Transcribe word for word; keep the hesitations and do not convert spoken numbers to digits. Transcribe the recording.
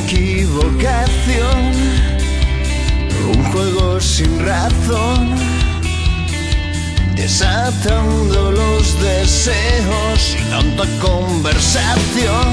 equivocación, un juego sin razón, desatando los deseos y tanta conversación.